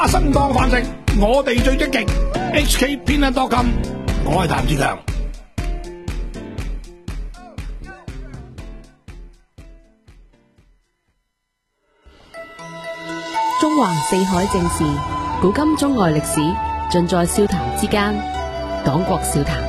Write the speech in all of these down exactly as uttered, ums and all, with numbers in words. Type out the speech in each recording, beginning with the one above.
花生當飯食，我哋最積極。H K Peanut dot com， 我係譚志強。 中橫四海正事，古今中外歷史，盡在笑談之間。講國笑談。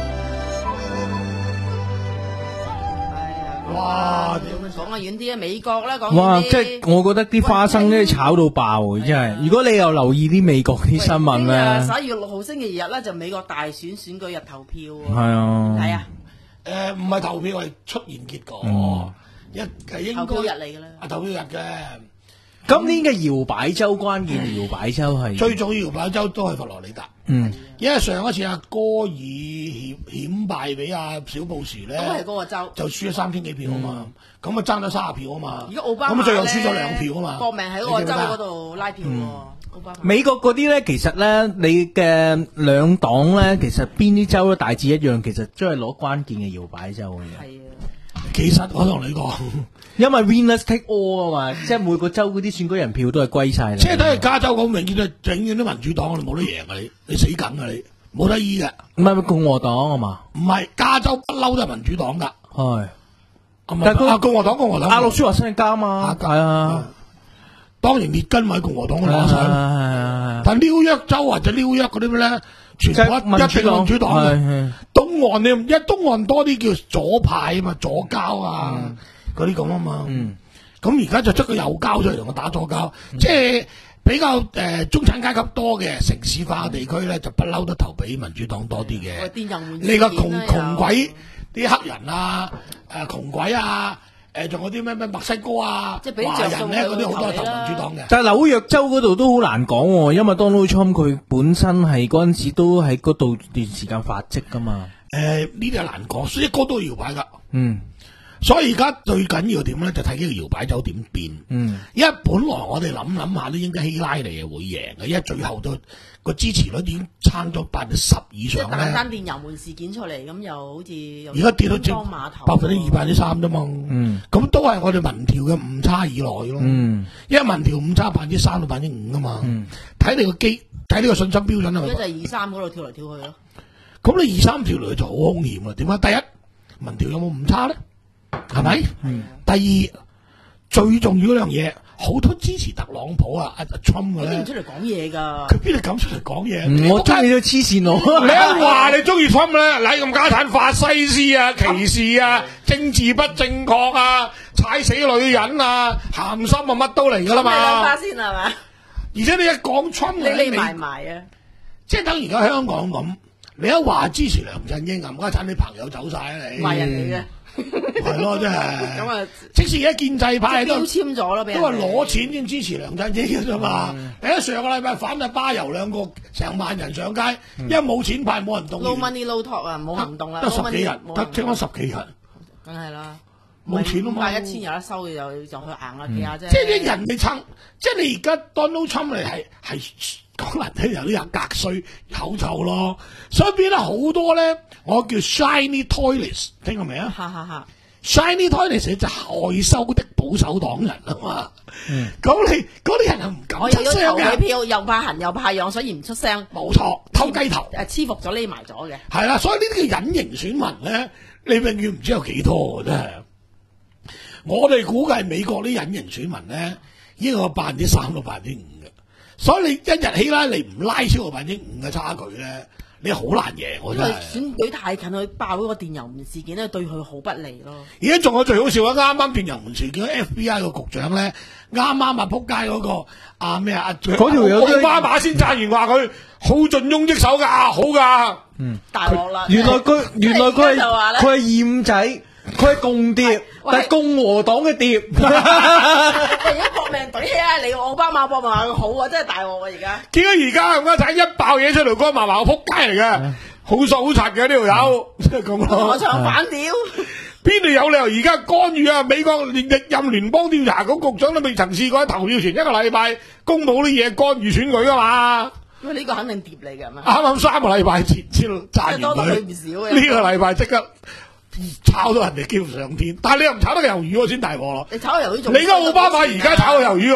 哇！ 講下遠啲啊，美國啦，講哇！ 遠啲。 即係我覺得啲花生咧炒到爆啊，真係。如果你有留意啲美國啲新聞咧， 十一月六號星期日咧就美國大選選舉日投票喎。 係啊， 係啊， 誒唔係投票係出現結果， 嗯一係應投票日該嚟㗎啦。 啊投票日嘅。 今年嘅搖擺州關鍵搖擺州係最早搖擺州都係佛羅里達， 嗯， 因為上一次阿戈爾險險敗俾阿小布殊咧， 都係嗰個州， 就輸咗三千幾票啊嘛，咁啊爭咗三十票啊嘛， 而家奧巴馬咁啊最後輸咗兩票啊嘛， 搏命喺嗰個州嗰度。 度拉票喎。奧巴馬美國嗰啲咧，其實咧你嘅兩黨咧，其實邊啲州都大致一樣，其實都係攞關鍵嘅搖擺州嘅。 係啊， 其實我同你講， 因為 winners take all 啊嘛，即係每個州嗰啲選舉人票都係歸晒你。 即係睇下加州咁，永遠都永遠都民主黨，你冇得贏啊你，你死梗啊你，冇得醫嘅。 唔係咪共和黨啊嘛？ 唔係加州不嬲都係民主黨㗎， 係， 但但係佢係共和黨共和黨。 阿諾舒華辛力加啊嘛，係啊， 當然列根咪喺共和黨嗰度攞晒。 係但紐約州或者紐約嗰啲咩咧，全部一一定民主黨嘅。 係東岸你因為東岸多啲叫左派啊嘛，左膠啊嗰啲咁啊嘛。 嗯咁而家就出個右膠出嚟同我打左膠，即係比較誒、呃、中產階級多嘅城市化嘅地區咧，就不嬲都投俾民主黨多啲嘅。 電人換你個窮事件啦窮鬼啲黑人啊，誒、窮鬼啊，誒仲有啲咩咩墨西哥啊， 即係俾華着數人咧嗰啲好多係投佢投你啦民主黨嘅。 但係紐約州嗰度都好難講喎，因為 Donald Trump 佢本身係嗰陣時都喺嗰度段時間發跡噶嘛。 誒呢啲係難講，所以個都要搖擺㗎。 嗯所以而家最緊要點咧，就睇呢個搖擺州點變。 嗯， 因為本來我哋諗諗下都應該希拉里係會贏嘅，因為最後都個支持率已經撐咗百分之十以即係上咧。 單單電油門事件出嚟，咁又好似又而家跌到只東方碼頭百分之二百分之三啫嘛。 嗯， 咁都係我哋民調嘅誤差以內咯。 嗯， 因為民調誤差百分之三到百分之五噶嘛。 嗯， 睇你個機，睇你個信心標準啊。 而家就係二三嗰度跳嚟跳去咯。 咁你二三條嚟就好兇險啊！點解？第一，民調有冇誤差咧？係咪？ 嗯第二，最重要嗰樣嘢，好多支持特朗普啊，阿 Trump 嘅咧佢唔，出嚟講嘢㗎。 佢邊度敢出嚟講嘢？ 嗯我中意都黐線佬。 你一話你中意 Trump 咧，禮咁家產、法西斯啊、歧視啊、政治不正確啊、踩死女人啊、鹹心啊，乜都嚟噶啦你兩花嘛！ 先係嘛？ 而且你一講 Trump 你咧， 匿埋埋啊！ 即係等而家香港咁，你一話支持梁振英，冚家產啲朋友走晒啊你， 壞人嚟嘅。 係咯，真係。 咁啊， 即使而家建制派都標籤咗咯，俾都人哋話攞錢先支持梁振英嘅啫嘛。你一上個禮拜反阿巴油兩個成萬人上街，因為冇錢派冇人動員 low money low talk 啊，冇行動啦， 得十幾人，得聽聽講十幾人， 梗係啦， 冇錢啊嘛五百一千有得收，就就去硬啦幾下啫。 即係啲人哋撐，即係你而家 Donald Trump 嚟係係講難聽有啲人格衰口臭咯，所以變得好多咧，我叫 shiny toilets， 聽過未啊？ 哈哈哈！ Shiny toilets 就害羞的保守黨人啊嘛，咁、 嗯、 你嗰啲人係唔敢我出又要投佢聲嘅， 票，又怕痕又怕癢，所以唔出聲。 冇錯，偷雞頭誒黐服咗匿埋咗嘅。 係啦，所以呢啲叫隱形選民咧，你永遠唔知有幾多嘅真係。我哋估計美國啲隱形選民咧，已經有百分之三到百分之五嘅，所以你一日希拉里唔拉超過百分之五嘅差距咧，你好難贏我因為真係。 選舉太近，佢爆嗰個電郵門事件咧，對佢好不利咯。 而家仲有最好笑啊！啱啱電郵門事件 F B I 個局長咧，啱啱啊撲街嗰個啊咩啊， 嗰條友都奧巴馬先讚完話佢好盡忠職守㗎，好㗎。 嗯， 大鑊啦！ 原來佢原來佢係就話咧， 佢係厭仔，佢係共諜，但係共和黨嘅諜。 而家搏命懟起啊！你奧巴馬搏命話佢好啊，真係大鑊啊！而家點解而家咁家仔一爆嘢出嚟，嗰麻麻個撲街嚟嘅，好手好柒嘅呢條友，即係咁咯。 我唱反調， 邊度有理由而家干預啊？美國連歷任聯邦調查局局長都未曾試過喺投票前一個禮拜公佈啲嘢干預選舉噶嘛？ 因為呢個肯定碟嚟㗎嘛。 啱啱三個禮拜前先炸完多得佢佢， 唔少嘅。 呢個禮拜即刻炒到人哋幾乎上天，但係你又唔炒得魷魚喎，先大鑊咯。 你炒魷魚仲？ 你而家奧巴馬而家炒魷魚嘅話，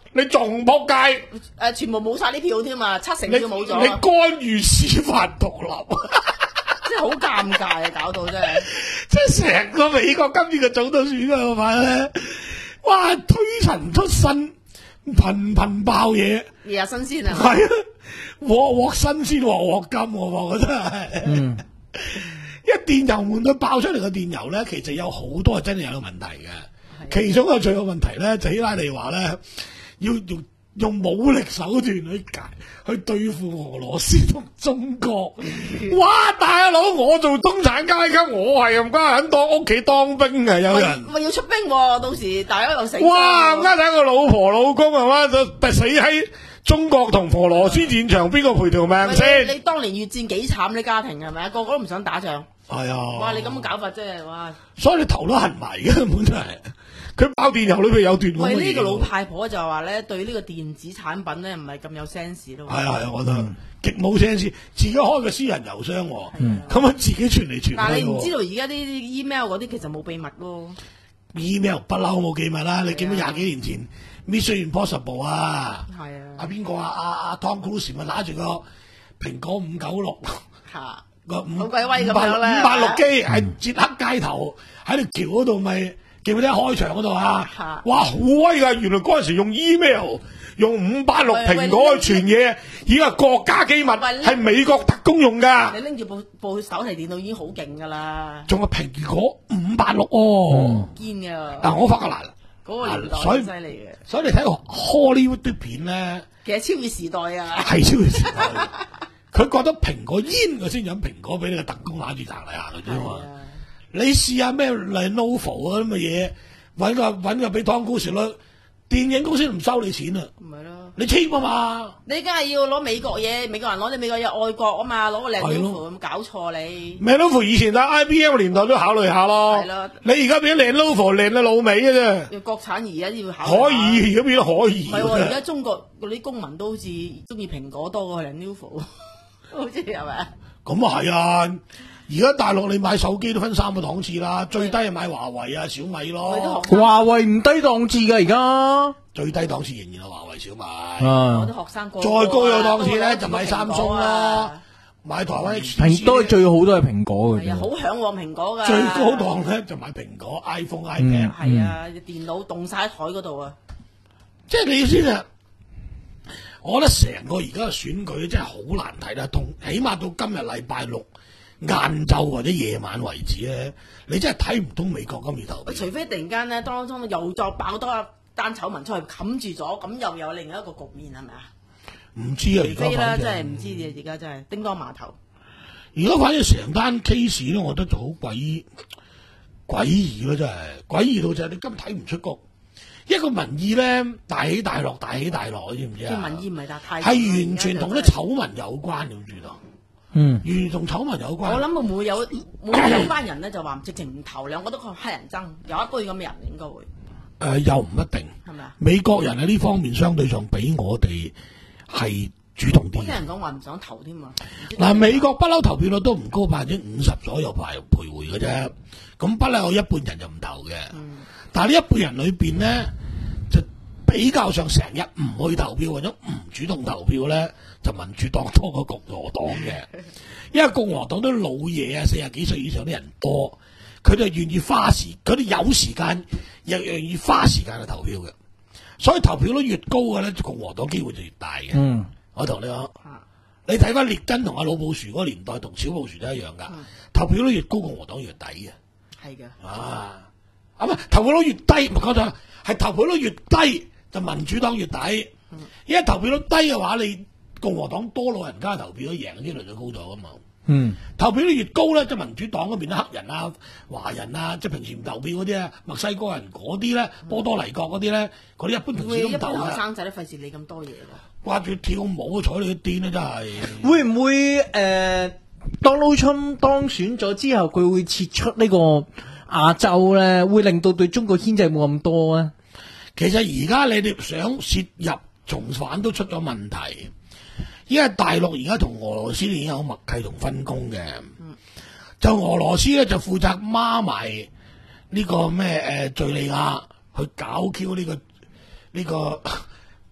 你仲仆街， 誒全部冇晒啲票添啊，七成你票冇咗啊， 你干預司法獨立， 即係好尷尬啊，搞到真係。 即係成個美國今次嘅總統選舉嘅話咧，哇推陳出新，頻頻爆嘢， 日日新鮮啊！ 係啊，鑊鑊新鮮鑊鑊金，我覺得係。 嗯， 一電郵門佢爆出嚟嘅電郵咧，其實有好多係真係有問題嘅。其中一個最有問題咧，就希拉里話咧，要用用武力手段去解去對付俄羅斯同中國。哇！大佬，我做中產階級，我係咁家喺當屋企當兵嘅，有人。 喂，要出兵喎，到時大家又死。 哇！咁家睇個老婆老公係嘛，就死喺中國同俄羅斯戰場，邊個賠條命先？ 你你當年越戰幾慘啲家庭係咪啊？個個都唔想打仗。 係啊！ 哇！你咁樣搞法真係哇！ 所以你頭都痕埋嘅，根本就係佢爆電郵裏邊有段咁嘅喂， 嘢呢個老派婆就話咧，對呢個電子產品咧唔係咁有 sense 咯。 係啊係啊，我覺得極冇 sense，自己開個私人郵箱喎，咁樣自己傳嚟傳去喎。 但係你唔知道而家啲 email 嗰啲其實冇秘密咯。 email 不嬲冇記密啦，你記唔記得廿幾年前 Mission Impossible 啊？ 係啊， 阿邊個啊？阿阿 Tom Cruise 咪揦住個蘋果五九六嚇個五好鬼威咁五八樣咧五八六機喺捷克街頭喺條橋嗰度咪記唔記得開場嗰度啊嚇？ 哇，好威㗎！原來嗰陣時用 email 用五八六喂蘋果去傳嘢，已經係國家機密，係美國特工用㗎。 你拎住部部手提電腦已經好勁㗎啦， 仲有蘋果五八六哦， 堅㗎。 嗱我發覺嗱， 嗰個年代所以好犀利嘅， 所以你睇個 Hollywood 啲片咧， 其實超越時代啊！ 係超越時代。佢覺得蘋果煙佢先飲蘋果俾你個特工揦住行嚟行去啫嘛。 係啊你試下咩 Lenovo 嗰啲咁嘅嘢，揾個揾個俾湯高時咯，電影公司唔收你錢啊！ 唔係咯， 你簽啊嘛， 你梗係要攞美國嘢，美國人攞你美國嘢愛國啊嘛，攞個靚係 logo 咯咁搞錯你。 Lenovo 以前喺 I B M 年代都考慮下咯。 係咯你而家變咗 Lenovo 靚到老味嘅啫， 要國產而家要考慮下。 可以而家變咗可以唔係喎，而嘅啫。 家中國嗰啲公民都好似中意蘋果多過 Lenovo，好似係咪啊？ 咁啊係啊！而家大陸你買手機都分三個檔次啦，最低係買華為啊、小米我哋咯都。學華為唔低檔次㗎而家。 最低檔次仍然係華為、小米。 我啊， 啲學生個再高有檔次咧， 都就買三蘋星啦果啊， 買台灣 H T C 蘋都係最好都係蘋果嘅係啊，好啫。 向往蘋果㗎。 最高檔咧就買蘋果、iPhone、iPad。 係啊，電腦凍晒喺台嗰度啊！ 即係你意思就係，我覺得成個而家嘅選舉真係好難睇得通，起碼到今日禮拜六晏晝或者夜晚為止咧，你真係睇唔通美國今次投票。 除非突然間咧，當中又再爆多一單醜聞出去冚住咗，咁又有另一個局面係咪啊？ 唔知啊，而除非啦， 家反真係唔正知嘅，而家真係叮當碼頭。 而家反正成單 case 咧，我覺得就好詭詭異咯，真係詭異到就係你根本睇唔出個一個民意咧大起大落，大起大落，知唔知啊？ 啲民意唔係但太係完全同啲醜聞有關，你知道？ 嗯， 完全同醜聞有關。 我諗會唔會有會唔會有班人咧就話直情唔投兩，我覺得佢黑人憎，有一堆咁嘅人應該會誒、呃、又唔一定， 係咪啊？ 美國人喺呢方面相對上比我哋係主動啲嘅。 我聽人講話唔想投添啊！唔知嗱，美國不嬲投票率都唔高，百分之五十左右排徘徊嘅啫。咁不嬲有一半人就唔投嘅。 嗯但係呢一半人裏邊咧，就比較上成日唔去投票或者唔主動投票咧，就民主黨多過共和黨嘅。因為共和黨都老嘢啊，四十幾歲以上啲人多，佢哋願意花時，佢哋有時間又願意花時間去投票嘅。所以投票率越高嘅咧，共和黨機會就越大嘅。 嗯， 我同你講。 啊你睇翻列根同阿老布殊嗰個年代，同小布殊都一樣噶。 嗯投票率越高，共和黨越抵嘅。 係嘅， 啊，啊唔係投票率越低，唔係講錯，係投票率越低就民主黨越抵。因為投票率低嘅話，你共和黨多老人家投票，贏嘅機率就高咗噶嘛。 嗯， 投票率越高咧，即係民主黨嗰邊啲黑人啊、華人啊，即係平時唔投票嗰啲啊，墨西哥人嗰啲咧，波多黎各嗰啲咧，嗰啲一般平時都會一唔投嘅， 般後生仔都費事理咁多嘢啦。 掛住跳舞睬你啲癲啊！真係。 會唔會誒 Donald Trump 當選咗之後，佢會撤出呢個亞洲咧，會令到對中國牽制冇咁多啊？ 其實而家你哋想涉入重返都出咗問題，因為大陸而家同俄羅斯已經有默契同分工嘅，就俄羅斯咧就負責孖埋呢個咩誒敍利亞去搞 Q 呢個呢、個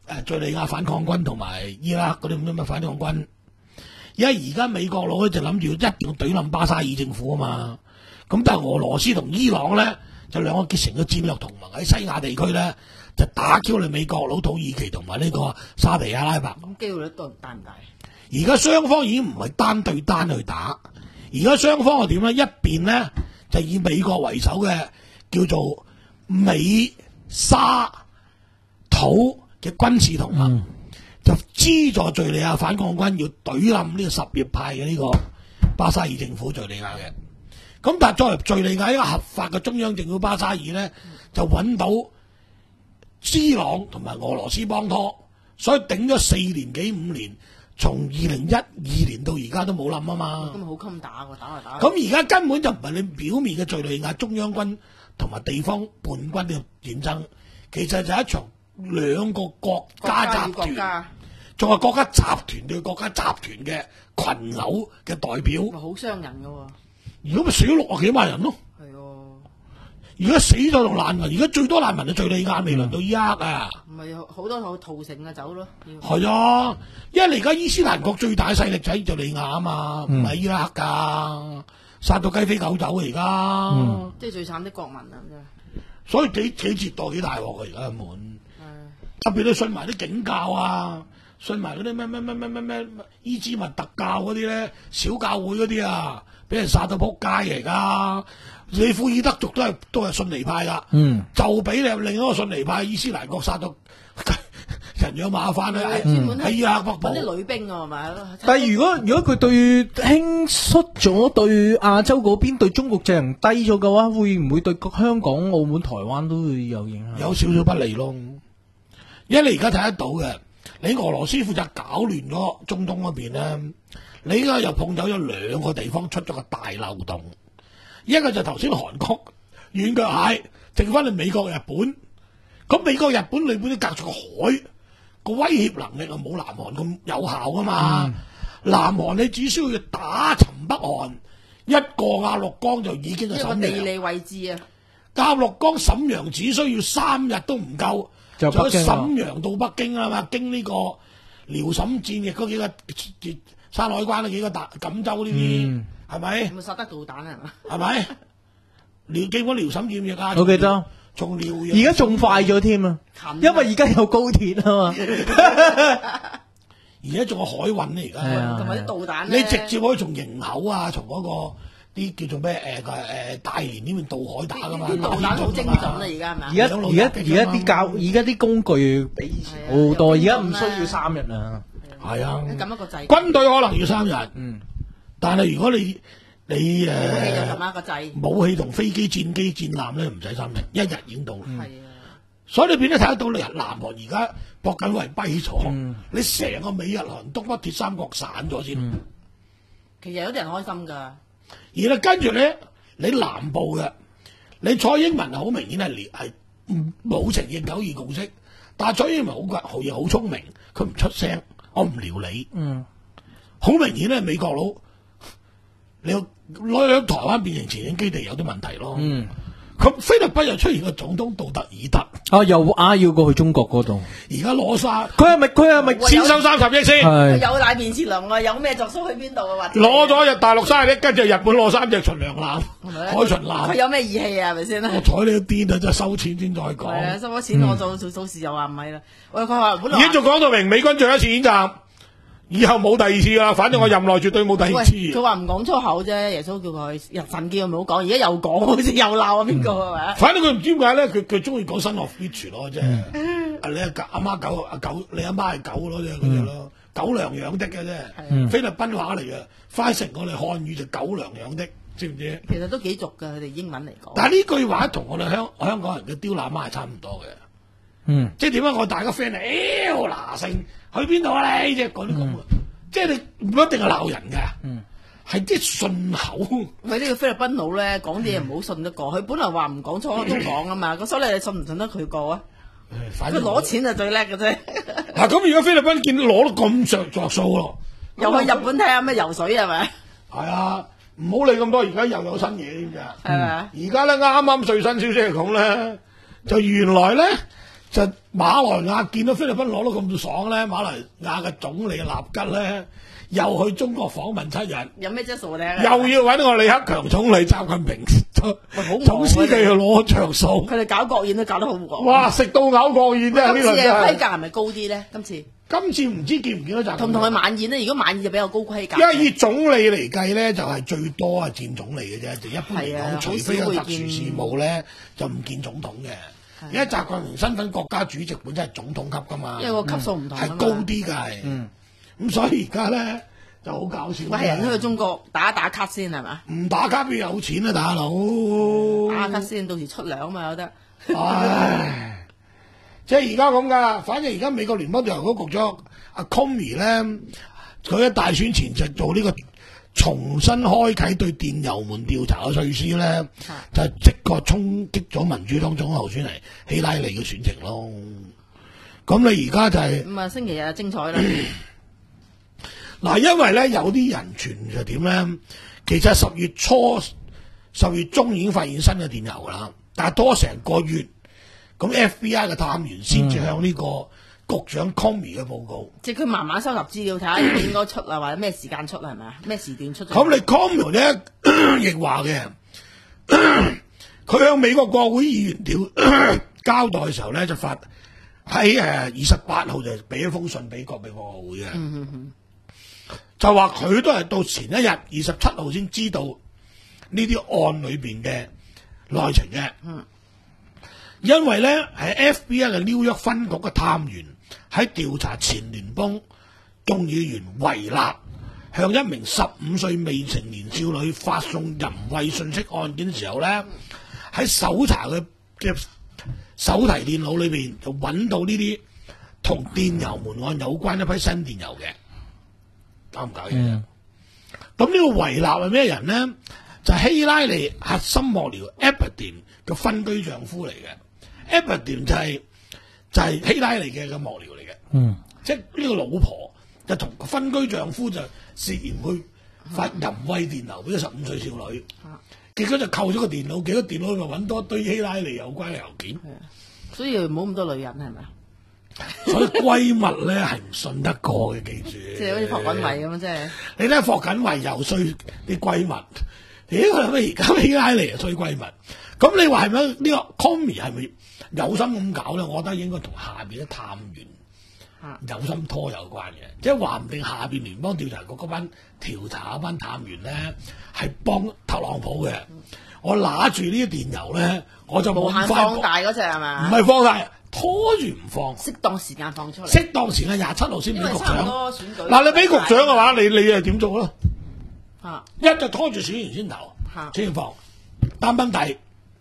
誒敍利亞反抗軍同埋伊拉克嗰啲咁嘅反抗軍。因為而家美國佬咧就諗住一定要懟冧巴沙爾政府啊嘛，咁但係俄羅斯同伊朗咧就兩個結成咗戰略同盟喺西亞地區咧就打 Q 你美國佬土耳其同埋呢個沙地阿拉伯。 咁機會率都大唔大？ 而家雙方已經唔係單對單去打，而家雙方係點咧？一邊咧就以美國為首嘅叫做美沙土嘅軍事同盟。嗯就資助敍利亞反抗軍要懟冧呢個什葉派嘅呢個巴沙爾政府敍利亞嘅，咁但係作為敍利亞一個合法嘅中央政府巴沙爾咧，就揾到伊朗同埋俄羅斯幫拖，所以頂咗四年幾五年，從二零一二年到而家都冇冧啊嘛。 咁好襟打喎，打嚟打。 咁而家根本就唔係你表面嘅敍利亞中央軍同埋地方叛軍嘅戰爭，其實就係一場兩個國家集團。仲係國家集團對國家集團嘅群毆嘅代表， 好傷人㗎喎。 如果咪死咗六十幾萬人咯。 係喎。 而家死咗仲難民，而家最多難民係敍利亞，未輪到伊拉克啊。 唔係好多好屠城啊走咯。 係啊，因為你而家伊斯蘭國最大勢力就喺敍利亞啊嘛，唔係、嗯、伊拉克㗎，殺到雞飛狗走啊而家。 嗯、即係最慘啲國民啊真係。所以幾幾折墮幾大鑊啊而家根本。特別你信埋啲警教啊！信埋嗰啲咩咩咩咩咩咩伊茲密特教嗰啲咧，小教會嗰啲啊，俾人殺到撲街嚟噶。你庫爾德族都係都係遜尼派噶，嗯，就俾你另一個遜尼派伊斯蘭國殺到人仰馬翻啦。喺伊拉克北部啲女兵啊，係咪？ 但係如果如果佢對輕率咗，對亞洲嗰邊對中國陣營低咗嘅話，會唔會對香港、澳門、台灣都會有影響？ 有少少不利咯，因為你而家睇得到嘅。你俄羅斯負責搞亂咗中東嗰邊咧，你而家又碰走咗兩個地方出咗個大漏洞，一個就頭先韓國軟腳蟹，剩翻去美國、日本。咁美國、日本裏邊都隔住個海，個威脅能力啊冇南韓咁有效噶嘛。嗯、南韓你只需要打沉北韓，一個鴨綠江就已經係瀋陽。 地理位置啊， 鴨綠江瀋陽只需要三日都唔夠。就喺瀋陽到北京啊嘛，經呢個遼瀋戰役嗰幾個山海關嗰幾個大錦州呢啲，係咪？ 有冇殺得導彈啊？ 係咪？遼經過遼瀋戰役啊， 我記得。 從遼而家仲快咗添啊，因為而家有高鐵啊嘛。 而家仲有海運咧，而家同埋啲導彈你直接可以從營口啊，從嗰、那個。啲叫做咩誒誒大連呢邊渡海打噶嘛？ 導彈好精準啊！而家係咪？ 而家而家而家啲教而家啲工具比以前好多，而家唔需要三日啦。 係啊， 撳一個掣。 軍隊可能要三日，嗯，但係如果你你誒武器就撳一個掣， 武器同飛機、戰機、戰艦咧唔使三日，一日已經到。係啊， 所以你變咗睇得到，你南韓而家搏緊為跛咗，你成個美日韓東北鐵三角散咗先。 其實有啲人開心㗎。 而咧跟住咧，你南部嘅，你蔡英文好明顯係係冇承認九二共識，但係蔡英文好鬼好嘢，好聰明，佢唔出聲，我唔撩你，嗯，好明顯咧，美國佬你攞台灣變成前景基地有啲問題咯，嗯。咁菲律賓又出現個總統杜特爾特， 啊又啊要過去中國嗰度， 而家攞晒， 佢係咪佢係咪先收三十億先？ 有大便前糧啊，有咩着數去邊度啊？ 攞咗日大陸三十億，跟住日本攞三隻巡洋艦、海巡艦， 佢有咩義氣啊？係咪先？ 我睬你都癲啊！真係收錢先再講。 係啊，收咗錢我做做做事又話唔係啦。喂，佢話本來已經仲講到明美軍最後一次演習。以後冇第二次啦，反正我任內絕對冇第二次。 佢話唔講粗口啫，耶穌叫佢日神叫佢唔好講，而家又講，好似又鬧啊邊個係咪？ 反正佢唔知點解咧，佢佢中意講新 of which 咯，即係啊你阿阿媽狗阿狗，你阿媽係狗咯，即係嗰隻咯，狗糧養的嘅啫。菲律賓話嚟嘅，翻成我哋漢語就狗糧養的，知唔知？ 其實都幾俗㗎，佢哋英文嚟講。 但係呢句話同我哋香香港人嘅刁乸媽係差唔多嘅。嗯，即係點解我大家 friend 嚟？妖嗱聲去邊度啊你？即係講啲咁嘅，即係你唔一定係鬧人㗎，嗯，係啲順口。 佢呢個菲律賓佬咧講啲嘢唔好信得過，佢本來話唔講粗口都講啊嘛，咁所以你信唔信得佢過啊？佢攞錢就最叻嘅啫。 嗱咁，如果菲律賓見到攞得咁着着數咯， 又去日本睇下咩游水係咪？ 係啊，唔好理咁多，而家又有新嘢添㗎。係咪啊？ 而家咧啱啱最新消息嚟講咧，就原來咧。就日馬來亞見到菲律賓攞到咁爽咧，馬來亞嘅總理納吉咧又去中國訪問七日， 有咩質素咧？ 又要揾個李克強總理、習近平總書記去攞着數。 佢哋搞國宴都搞得好忙。 哇！食到嘔國宴啫，呢今次嘅輪真係規格係咪高啲咧？今次今次唔知見唔見到習近平同唔同佢晚宴咧？如果晚宴就比較高規格。 因為以總理嚟計咧，就係、是、最多係見總理嘅啫，就一般嚟係啊講，除非有特殊事務咧，就唔見總統嘅。因為習近平身份國家主席本身係總統級噶嘛， 因為個級數唔同啊嘛係高啲㗎係。 嗯， 咁所以而家咧就好搞笑。 喂，係人都去中國打一打卡先係嘛？ 唔打卡邊有錢啊，大佬！ 打卡先，到時出糧嘛有得。 唉，即係而家咁㗎。反正而家美國聯邦調查局局長阿 Comey 咧，佢喺大選前就做呢個重新開啓對電郵門調查嘅措施咧，就係即個衝擊咗民主黨總統候選人希拉里嘅選情咯。咁你而家就係、 咁啊，星期日精彩啦！ 嗱，因為咧有啲人傳就點咧，其實十月初、十月中已經發現新嘅電郵㗎啦，但係多成個月，咁 F B I 嘅探員先至向呢個局長 Comey 嘅報告。 即係佢慢慢收集資料，睇下應該出啊，或者咩時間出係咪啊？咩時段出咗？ 咁你 Comey 咧亦話嘅，佢向美國國會議員調交代嘅時候咧，就發喺誒二十八號就俾一封信俾國美國會嘅。 嗯嗯嗯就話佢都係到前一日二十七號先知道呢啲案裏邊嘅內情嘅。 嗯， 因為咧係 F B I 嘅紐約分局嘅探員喺調查前聯邦眾議員維納向一名十五歲未成年少女發送淫穢信息案件嘅時候咧，喺搜查嘅嘅手提電腦裏邊就揾到呢啲同電郵門案有關一批新電郵嘅。搞唔搞嘢？咁呢、嗯、個維納係咩人呢？就係、希拉里核心幕僚 Epstein 嘅分居丈夫嚟嘅。Epstein 就係、是、就係、是、希拉里嘅嘅幕僚嚟嘅。 嗯， 即係呢個老婆就同分居丈夫就涉嫌去發淫穢電郵俾個十五歲少女， 啊、 結果就扣咗個電腦，結果電腦咪揾多堆希拉里有關嘅郵件。 所以唔好咁多女人係咪啊？ 所以閨蜜咧係唔信得過嘅，記住。 即係好似霍錦麗咁樣，即係你睇霍錦麗又衰啲閨蜜，屌佢而家希拉里又衰閨蜜。咁你話係咪呢個 Comey 係咪有心咁搞咧？我覺得應該同下邊啲探員有心拖有關嘅，即係話唔定下邊聯邦調查局嗰班調查嗰班探員咧係幫特朗普嘅。我拿住呢啲電郵咧，我就無限放大嗰只係嘛？ 唔係放大。拖住唔放， 適當時間放出嚟。 適當時間廿七號先俾局長。 嗱， 你俾局長嘅話，你你係點做咯？ 啊， 一就拖住選完先投，先放。單崩底，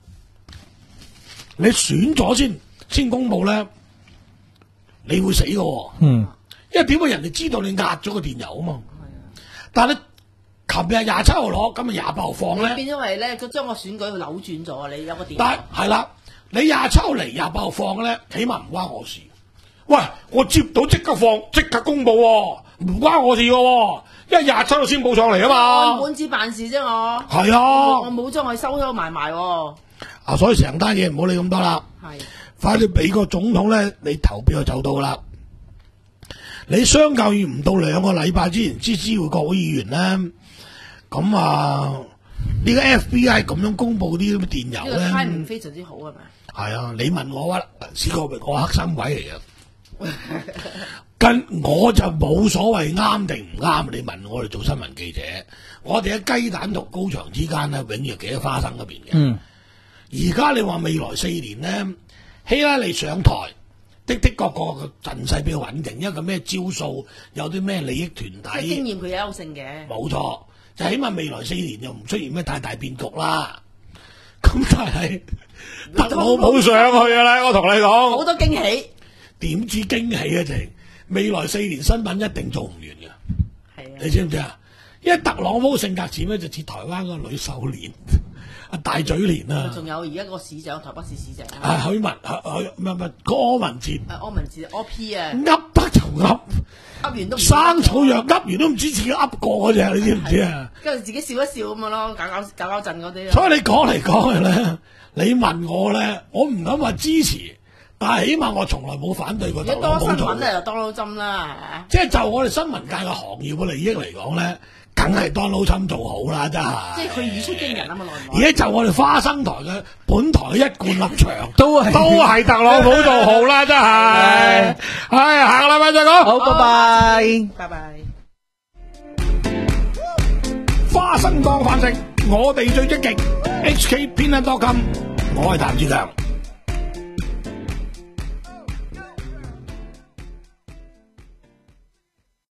你選咗先先公佈咧，你會死嘅。 嗯， 因為點解人哋知道你壓咗個電郵啊嘛？但係你琴日廿七號攞，今日廿八號放咧， 變咗為咧，佢將個選舉扭轉咗。你有個電郵。 但係啦。你廿七號嚟廿八號放咧，起碼唔關我事。喂，我接到即刻放，即刻公佈喎，唔關我事嘅喎，因為廿七號先報上嚟啊嘛。 按本子辦事啫，我係啊， 我冇將佢收收埋埋喎。 啊，所以成單嘢唔好理咁多啦。 係， 快啲俾個總統咧，你投票就走到啦。你相較於唔到兩個禮拜之前知知會國會議員咧，咁啊呢個 F B I 咁樣公佈啲咁嘅電郵咧， 呢個 timing 非常之好係咪？ 係啊，你問我啊，試過咪我黑心位嚟嘅，跟我就冇所謂啱定唔啱。你問我哋做新聞記者，我哋喺雞蛋同高牆之間咧，永遠企喺花生嗰邊嘅。 嗯， 而家你話未來四年咧，希拉里上台的的確確個陣勢比較穩定，因為個咩招數，有啲咩利益團體， 經驗佢有優勝嘅。 冇錯，就起碼未來四年又唔出現咩太大變局啦。咁但係特朗普上去啊啦，我同你講好多驚喜， 點知驚喜啊？淨未來四年新聞一定做唔完嘅， 係啊， 你知唔知啊？因為特朗普性格似咩？就似台灣個女秀蓮，啊大嘴蓮啊！ 仲有而家個市長，台北市市長啊許文，許唔係唔係柯文哲， 誒柯文哲 O P 啊， 噏得就噏， 噏完都唔生草藥噏完都唔知自己噏過嗰隻，你知唔知啊？ 跟住自己笑一笑咁樣咯，搞搞搞搞震嗰啲。 所以你講嚟講去咧，你問我咧，我唔敢話支持， 但係起碼我從來冇反對過如果多特朗普做嘅。 新聞咧，就 Donald Trump 啦， 即係就我哋新聞界嘅行業嘅利益嚟講咧，梗係 Donald Trump 做好啦，真係。 即係佢語出驚人啊嘛，內幕。 而家就我哋花生台嘅本台嘅一貫立場， 都係都係特朗普做好啦，真係。係下個禮拜再講。 好，拜拜。 拜拜。 花生當飯食，我哋最積極。H K Peanut dot com，我係譚志強。